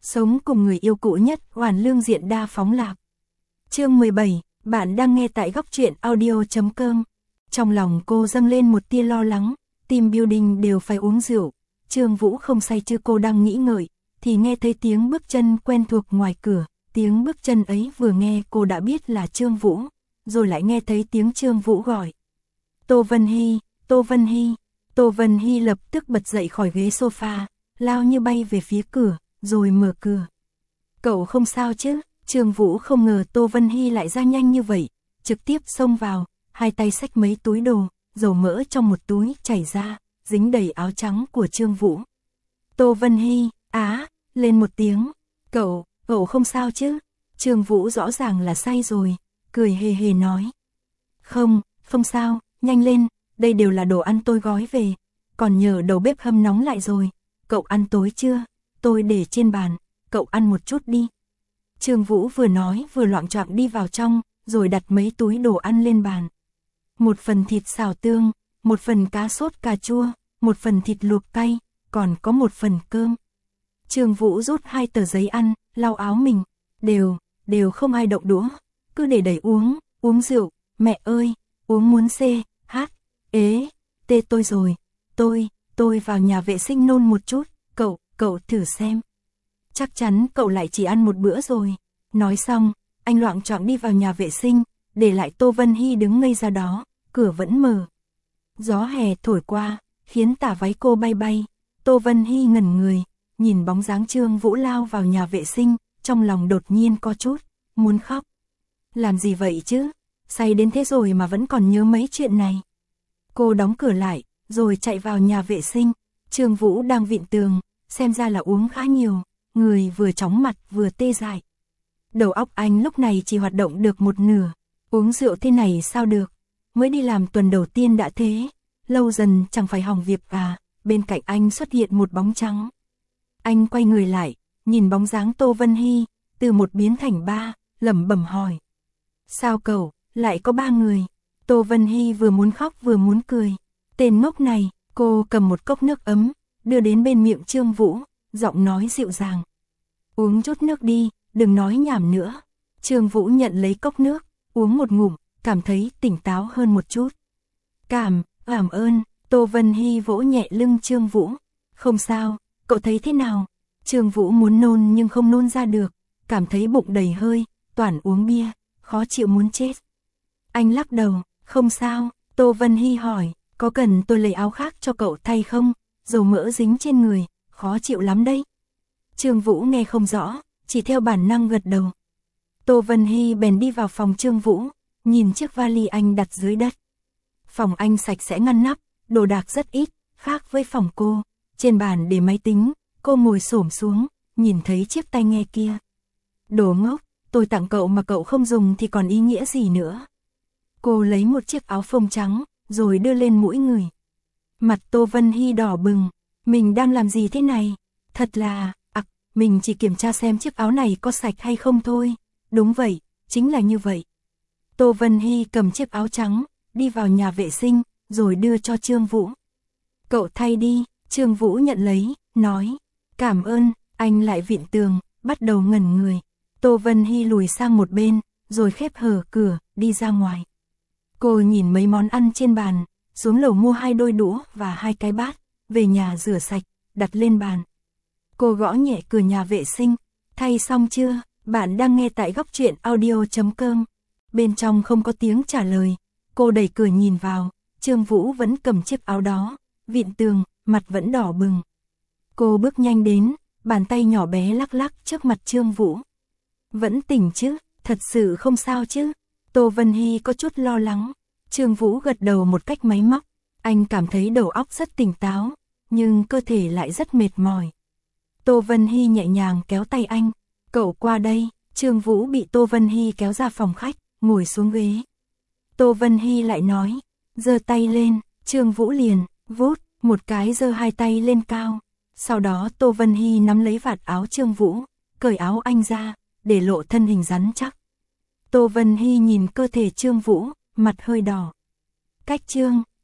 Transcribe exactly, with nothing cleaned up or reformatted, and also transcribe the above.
Sống cùng người yêu cũ nhất, hoàn lương diện đa phóng lạc. Chương mười bảy, bạn đang nghe tại góc truyện audio chấm com. Trong lòng cô dâng lên một tia lo lắng, team building đều phải uống rượu. Trương Vũ không say chứ cô đang nghĩ ngợi, thì nghe thấy tiếng bước chân quen thuộc ngoài cửa. Tiếng bước chân ấy vừa nghe cô đã biết là Trương Vũ, rồi lại nghe thấy tiếng Trương Vũ gọi. Tô Vân Hy, Tô Vân Hy. Tô Vân Hy lập tức bật dậy khỏi ghế sofa, lao như bay về phía cửa, rồi mở cửa. Cậu không sao chứ? Trương Vũ không ngờ Tô Vân Hy lại ra nhanh như vậy, trực tiếp xông vào, hai tay xách mấy túi đồ, dầu mỡ trong một túi chảy ra, dính đầy áo trắng của Trương Vũ. Tô Vân Hy, á, lên một tiếng, cậu, cậu không sao chứ? Trương Vũ rõ ràng là say rồi, cười hề hề nói. Không, không sao, nhanh lên, đây đều là đồ ăn tôi gói về, còn nhờ đầu bếp hâm nóng lại rồi, cậu ăn tối chưa? Tôi để trên bàn, cậu ăn một chút đi. Trương Vũ vừa nói vừa loạng choạng đi vào trong, rồi đặt mấy túi đồ ăn lên bàn. Một phần thịt xào tương, một phần cá sốt cà chua, một phần thịt luộc cay, còn có một phần cơm. Trương Vũ rút hai tờ giấy ăn, lau áo mình, đều, đều không ai động đũa, cứ để đẩy uống, uống rượu, mẹ ơi, uống muốn xê, hát, ế, tê tôi rồi, tôi, tôi vào nhà vệ sinh nôn một chút, cậu, cậu thử xem. Chắc chắn cậu lại chỉ ăn một bữa rồi. Nói xong, anh loạng choạng đi vào nhà vệ sinh, để lại Tô Vân Hy đứng ngây ra đó, cửa vẫn mở. Gió hè thổi qua, khiến tà váy cô bay bay. Tô Vân Hy ngẩn người, nhìn bóng dáng Trương Vũ lao vào nhà vệ sinh, trong lòng đột nhiên có chút, muốn khóc. Làm gì vậy chứ? Say đến thế rồi mà vẫn còn nhớ mấy chuyện này. Cô đóng cửa lại, rồi chạy vào nhà vệ sinh. Trương Vũ đang vịn tường, xem ra là uống khá nhiều, người vừa chóng mặt vừa tê dại. Đầu óc anh lúc này chỉ hoạt động được một nửa, uống rượu thế này sao được, mới đi làm tuần đầu tiên đã thế, lâu dần chẳng phải hỏng việc à. Bên cạnh anh xuất hiện một bóng trắng. Anh quay người lại, nhìn bóng dáng Tô Vân Hy, từ một biến thành ba, lẩm bẩm hỏi. Sao cậu, lại có ba người? Tô Vân Hy vừa muốn khóc vừa muốn cười. Tên ngốc này, cô cầm một cốc nước ấm, đưa đến bên miệng Trương Vũ, giọng nói dịu dàng. Uống chút nước đi, đừng nói nhảm nữa. Trương Vũ nhận lấy cốc nước, uống một ngụm, cảm thấy tỉnh táo hơn một chút. Cảm, cảm ơn. Tô Vân Hy vỗ nhẹ lưng Trương Vũ. Không sao, cậu thấy thế nào? Trương Vũ muốn nôn nhưng không nôn ra được, cảm thấy bụng đầy hơi, toàn uống bia, khó chịu muốn chết. Anh lắc đầu, không sao. Tô Vân Hy hỏi, có cần tôi lấy áo khác cho cậu thay không? Dầu mỡ dính trên người, khó chịu lắm đấy. Trương Vũ nghe không rõ, chỉ theo bản năng gật đầu. Tô Vân Hy bèn đi vào phòng Trương Vũ, nhìn chiếc vali anh đặt dưới đất. Phòng anh sạch sẽ ngăn nắp, đồ đạc rất ít, khác với phòng cô. Trên bàn để máy tính, cô ngồi xổm xuống, nhìn thấy chiếc tai nghe kia. Đồ ngốc, tôi tặng cậu mà cậu không dùng thì còn ý nghĩa gì nữa. Cô lấy một chiếc áo phông trắng, rồi đưa lên mũi người. Mặt Tô Vân Hy đỏ bừng, mình đang làm gì thế này? Thật là, ặc, à, mình chỉ kiểm tra xem chiếc áo này có sạch hay không thôi. Đúng vậy, chính là như vậy. Tô Vân Hy cầm chiếc áo trắng, đi vào nhà vệ sinh, rồi đưa cho Trương Vũ. Cậu thay đi. Trương Vũ nhận lấy, nói. Cảm ơn. Anh lại vịn tường, bắt đầu ngẩn người. Tô Vân Hy lùi sang một bên, rồi khép hở cửa, đi ra ngoài. Cô nhìn mấy món ăn trên bàn, xuống lầu mua hai đôi đũa và hai cái bát, về nhà rửa sạch, đặt lên bàn. Cô gõ nhẹ cửa nhà vệ sinh. Thay xong chưa? Bạn đang nghe tại góc truyện audio chấm com. Bên trong không có tiếng trả lời. Cô đẩy cửa nhìn vào, Trương Vũ vẫn cầm chiếc áo đó, vịn tường, mặt vẫn đỏ bừng. Cô bước nhanh đến, bàn tay nhỏ bé lắc lắc trước mặt Trương Vũ. Vẫn tỉnh chứ? Thật sự không sao chứ? Tô Vân Hy có chút lo lắng. Trương Vũ gật đầu một cách máy móc. Anh cảm thấy đầu óc rất tỉnh táo, nhưng cơ thể lại rất mệt mỏi. Tô Vân Hy nhẹ nhàng kéo tay anh. Cậu qua đây. Trương Vũ bị Tô Vân Hy kéo ra phòng khách, ngồi xuống ghế. Tô Vân Hy lại nói, giơ tay lên. Trương Vũ liền, vút, một cái giơ hai tay lên cao. Sau đó Tô Vân Hy nắm lấy vạt áo Trương Vũ, cởi áo anh ra, để lộ thân hình rắn chắc. Tô Vân Hy nhìn cơ thể Trương Vũ, mặt hơi đỏ. Cách Trương